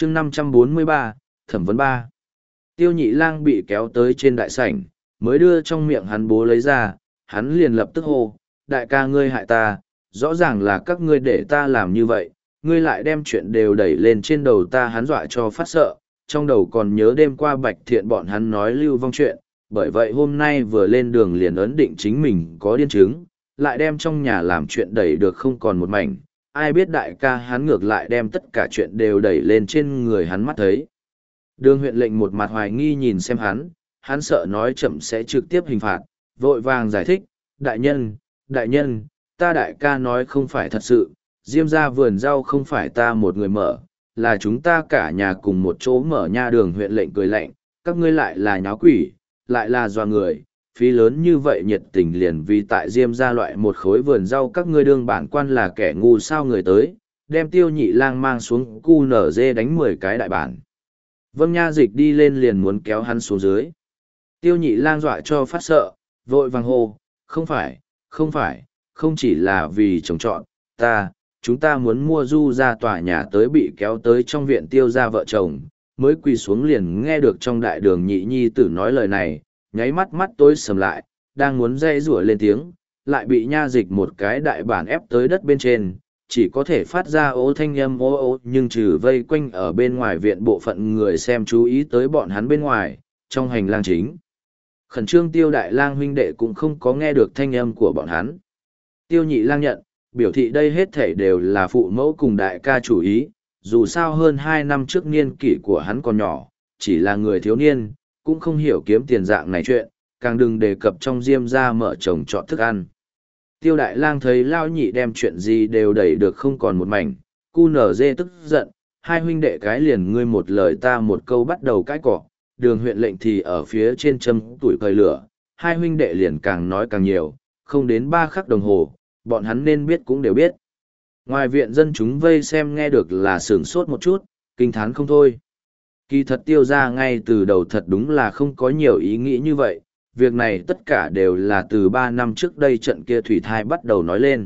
chương 543, thẩm vấn ba. Tiêu nhị lang bị kéo tới trên đại sảnh, mới đưa trong miệng hắn bố lấy ra, hắn liền lập tức hô, đại ca ngươi hại ta, rõ ràng là các ngươi để ta làm như vậy, ngươi lại đem chuyện đều đẩy lên trên đầu ta, hắn dọa cho phát sợ, trong đầu còn nhớ đêm qua Bạch Thiện bọn hắn nói lưu vong chuyện, bởi vậy hôm nay vừa lên đường liền ấn định chính mình có điên chứng, lại đem trong nhà làm chuyện đẩy được không còn một mảnh, ai biết đại ca hắn ngược lại đem tất cả chuyện đều đẩy lên trên người hắn mắt thấy. Đường huyện lệnh một mặt hoài nghi nhìn xem hắn sợ nói chậm sẽ trực tiếp hình phạt, vội vàng giải thích, đại nhân, ta đại ca nói không phải thật sự, Diêm ra vườn rau không phải ta một người mở, là chúng ta cả nhà cùng một chỗ mở nha. Đường huyện lệnh cười lạnh, các ngươi lại là nháo quỷ, lại là doa người, phí lớn như vậy nhiệt tình liền vì tại Diêm ra loại một khối vườn rau, các ngươi đương bản quan là kẻ ngu sao người tới, đem Tiêu nhị lang mang xuống cu nở dê đánh 10 cái đại bản. Vâng nha dịch đi lên liền muốn kéo hắn xuống dưới. Tiêu nhị lang dọa cho phát sợ, vội vàng hô, không chỉ là vì trồng trọt, chúng ta muốn mua du ra tòa nhà tới, bị kéo tới trong viện Tiêu ra vợ chồng, mới quỳ xuống liền nghe được trong đại đường nhị nhi tử nói lời này, nháy mắt tối sầm lại, đang muốn dây rủa lên tiếng, lại bị nha dịch một cái đại bản ép tới đất bên trên, chỉ có thể phát ra ố thanh âm ố, nhưng trừ vây quanh ở bên ngoài viện bộ phận người xem chú ý tới bọn hắn bên ngoài, trong hành lang chính. Khẩn trương Tiêu đại lang huynh đệ cũng không có nghe được thanh âm của bọn hắn. Tiêu nhị lang nhận, biểu thị đây hết thể đều là phụ mẫu cùng đại ca chủ ý, dù sao hơn 2 năm trước niên kỷ của hắn còn nhỏ, chỉ là người thiếu niên, cũng không hiểu kiếm tiền dạng này chuyện, càng đừng đề cập trong Diêm ra mở trồng trọt thức ăn. Tiêu đại lang thấy lao nhị đem chuyện gì đều đẩy được không còn một mảnh, cu nở dê tức giận, hai huynh đệ cái liền ngươi một lời ta một câu bắt đầu cãi cọ, đường huyện lệnh thì ở phía trên châm tuổi cởi lửa, hai huynh đệ liền càng nói càng nhiều, không đến 3 khắc đồng hồ, bọn hắn nên biết cũng đều biết. Ngoài viện dân chúng vây xem nghe được là sửng sốt một chút, kinh thán không thôi. Kỳ thật Tiêu ra ngay từ đầu thật đúng là không có nhiều ý nghĩ như vậy, việc này tất cả đều là từ 3 năm trước đây trận kia thủy thai bắt đầu nói lên.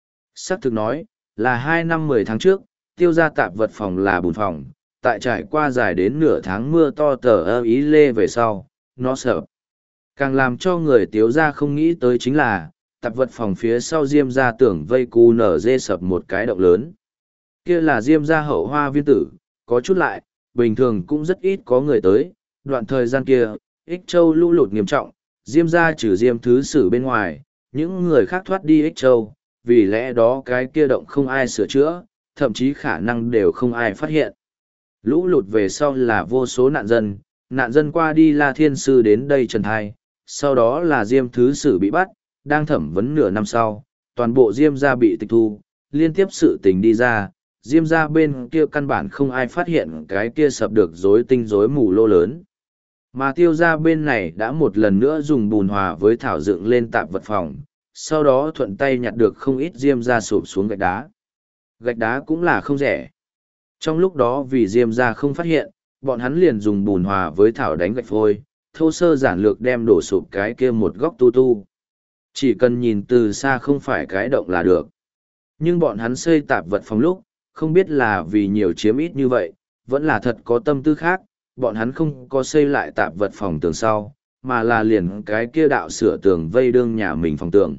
Xác thực nói, là 2 năm 10 tháng trước, Tiêu ra tạp vật phòng là bùn phòng, tại trải qua dài đến nửa tháng mưa to tờ ý lê về sau, nó sợ. Càng làm cho người Tiêu ra không nghĩ tới chính là, tạp vật phòng phía sau Diêm ra tưởng vây cu nở dê sập một cái động lớn. Kia là Diêm ra hậu hoa viên tử, có chút lại, bình thường cũng rất ít có người tới, đoạn thời gian kia, Ích Châu lũ lụt nghiêm trọng, Diêm ra trừ Diêm thứ sử bên ngoài, những người khác thoát đi Ích Châu, vì lẽ đó cái kia động không ai sửa chữa, thậm chí khả năng đều không ai phát hiện. Lũ lụt về sau là vô số nạn dân qua đi La Thiên Sư đến đây trần thai, sau đó là Diêm thứ sử bị bắt, đang thẩm vấn nửa năm sau, toàn bộ Diêm gia bị tịch thu, liên tiếp sự tình đi ra, Diêm gia bên kia căn bản không ai phát hiện cái kia sập được rối tinh rối mù lô lớn. Mà Tiêu gia bên này đã một lần nữa dùng bùn hòa với thảo dựng lên tạp vật phòng, sau đó thuận tay nhặt được không ít Diêm gia sụp xuống gạch đá. Gạch đá cũng là không rẻ. Trong lúc đó vì Diêm gia không phát hiện, bọn hắn liền dùng bùn hòa với thảo đánh gạch phôi, thô sơ giản lược đem đổ sụp cái kia một góc tu. Chỉ cần nhìn từ xa không phải cái động là được. Nhưng bọn hắn xây tạp vật phòng lúc, không biết là vì nhiều chiếm ít như vậy, vẫn là thật có tâm tư khác, bọn hắn không có xây lại tạp vật phòng tường sau, mà là liền cái kia đạo sửa tường vây đương nhà mình phòng tường.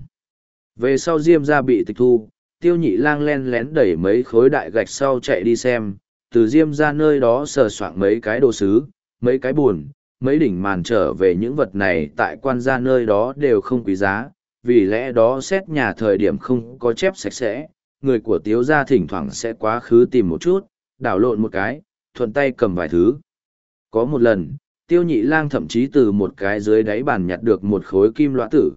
Về sau Diêm gia bị tịch thu, Tiêu nhị lang len lén đẩy mấy khối đại gạch sau chạy đi xem, từ Diêm gia nơi đó sờ soạng mấy cái đồ sứ, mấy cái buồn, mấy đỉnh màn trở về, những vật này tại quan gia nơi đó đều không quý giá, vì lẽ đó xét nhà thời điểm không có chép sạch sẽ, người của Tiếu gia thỉnh thoảng sẽ quá khứ tìm một chút, đảo lộn một cái, thuận tay cầm vài thứ. Có một lần, Tiêu nhị lang thậm chí từ một cái dưới đáy bàn nhặt được một khối kim lõa tử,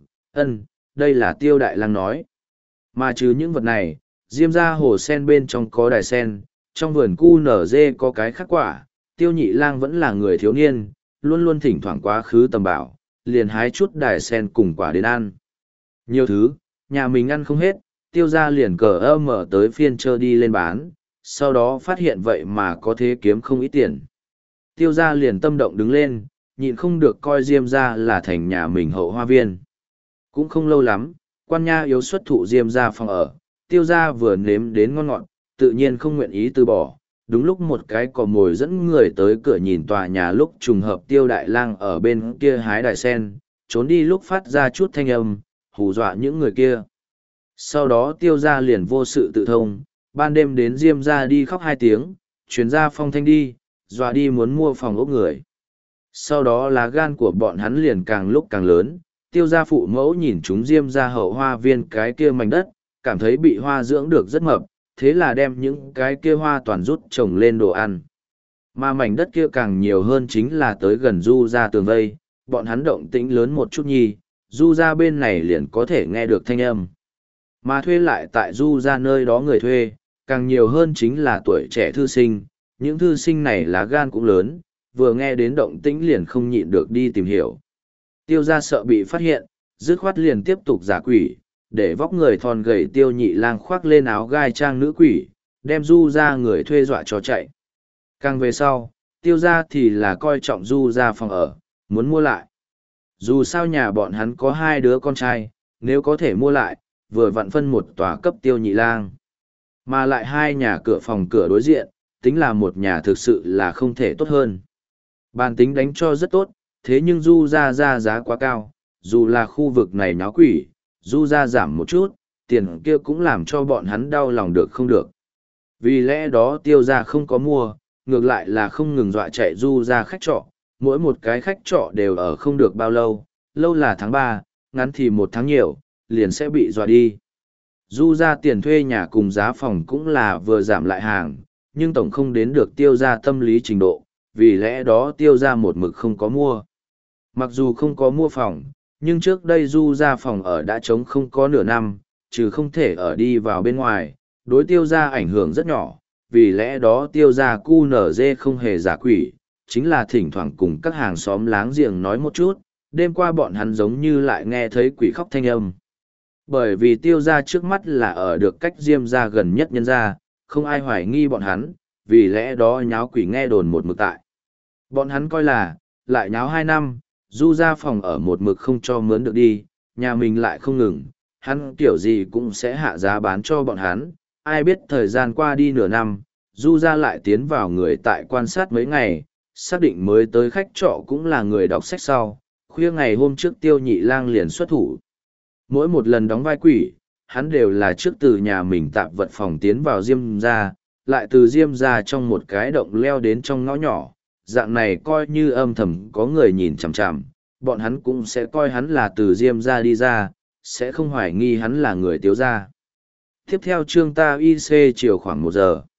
đây là Tiêu đại lang nói. Mà trừ những vật này, Diêm gia hồ sen bên trong có đài sen, trong vườn cu nở dê có cái khắc quả, Tiêu nhị lang vẫn là người thiếu niên, luôn luôn thỉnh thoảng quá khứ tầm bảo, liền hái chút đài sen cùng quả đến ăn. Nhiều thứ, nhà mình ăn không hết, Tiêu gia liền cờ mở tới phiên chợ đi lên bán, sau đó phát hiện vậy mà có thế kiếm không ít tiền. Tiêu gia liền tâm động đứng lên, nhịn không được coi Diêm gia là thành nhà mình hậu hoa viên. Cũng không lâu lắm, quan nha yếu xuất thụ Diêm gia phòng ở, Tiêu gia vừa nếm đến ngon ngọt, tự nhiên không nguyện ý từ bỏ, đúng lúc một cái cò mồi dẫn người tới cửa nhìn tòa nhà lúc trùng hợp Tiêu Đại Lang ở bên kia hái đài sen, trốn đi lúc phát ra chút thanh âm, hù dọa những người kia. Sau đó Tiêu gia liền vô sự tự thông, ban đêm đến Diêm gia đi khóc 2 tiếng, chuyển ra phong thanh đi, dọa đi muốn mua phòng ốc người. Sau đó lá gan của bọn hắn liền càng lúc càng lớn, Tiêu gia phụ mẫu nhìn chúng Diêm gia hậu hoa viên cái kia mảnh đất, cảm thấy bị hoa dưỡng được rất mập, thế là đem những cái kia hoa toàn rút trồng lên đồ ăn. Mà mảnh đất kia càng nhiều hơn chính là tới gần Du gia tường vây, bọn hắn động tĩnh lớn một chút nhi, Du gia bên này liền có thể nghe được thanh âm. Mà thuê lại tại Du gia nơi đó người thuê, càng nhiều hơn chính là tuổi trẻ thư sinh, những thư sinh này lá gan cũng lớn, vừa nghe đến động tĩnh liền không nhịn được đi tìm hiểu. Tiêu gia sợ bị phát hiện, dứt khoát liền tiếp tục giả quỷ, để vóc người thon gầy Tiêu Nhị Lang khoác lên áo gai trang nữ quỷ, đem Du gia người thuê dọa cho chạy. Càng về sau, Tiêu gia thì là coi trọng Du gia phòng ở, muốn mua lại. Dù sao nhà bọn hắn có 2 đứa con trai, nếu có thể mua lại, vừa vặn phân một tòa cấp Tiêu Nhị Lang. Mà lại 2 nhà cửa phòng cửa đối diện, tính là một nhà thực sự là không thể tốt hơn. Bàn tính đánh cho rất tốt, thế nhưng Du gia ra giá quá cao, dù là khu vực này náo quỷ, Du gia giảm một chút, tiền kia cũng làm cho bọn hắn đau lòng được không được. Vì lẽ đó Tiêu gia không có mua, ngược lại là không ngừng dọa chạy Du gia khách trọ, mỗi một cái khách trọ đều ở không được bao lâu, lâu là tháng 3, ngắn thì 1 tháng nhiều, liền sẽ bị dọa đi. Du gia tiền thuê nhà cùng giá phòng cũng là vừa giảm lại hàng, nhưng tổng không đến được Tiêu gia tâm lý trình độ, vì lẽ đó Tiêu gia một mực không có mua. Mặc dù không có mua phòng, nhưng trước đây Du gia phòng ở đã trống không có nửa năm, trừ không thể ở đi vào bên ngoài, đối Tiêu gia ảnh hưởng rất nhỏ, vì lẽ đó Tiêu gia QNZ không hề giả quỷ, chính là thỉnh thoảng cùng các hàng xóm láng giềng nói một chút, đêm qua bọn hắn giống như lại nghe thấy quỷ khóc thanh âm. Bởi vì Tiêu gia trước mắt là ở được cách Diêm gia gần nhất nhân gia, không ai hoài nghi bọn hắn, vì lẽ đó nháo quỷ nghe đồn một mực tại. Bọn hắn coi là, lại nháo 2 năm, Du gia phòng ở một mực không cho mướn được đi, nhà mình lại không ngừng, hắn kiểu gì cũng sẽ hạ giá bán cho bọn hắn. Ai biết thời gian qua đi nửa năm, Du gia lại tiến vào người tại quan sát mấy ngày, xác định mới tới khách trọ cũng là người đọc sách sau, khuya ngày hôm trước Tiêu Nhị Lang liền xuất thủ. Mỗi một lần đóng vai quỷ, hắn đều là trước từ nhà mình tạp vật phòng tiến vào Diêm gia, lại từ Diêm gia trong một cái động leo đến trong ngõ nhỏ, dạng này coi như âm thầm có người nhìn chằm chằm, bọn hắn cũng sẽ coi hắn là từ Diêm gia đi ra, sẽ không hoài nghi hắn là người Tiêu gia. Tiếp theo chương ta IC chiều khoảng 1 giờ.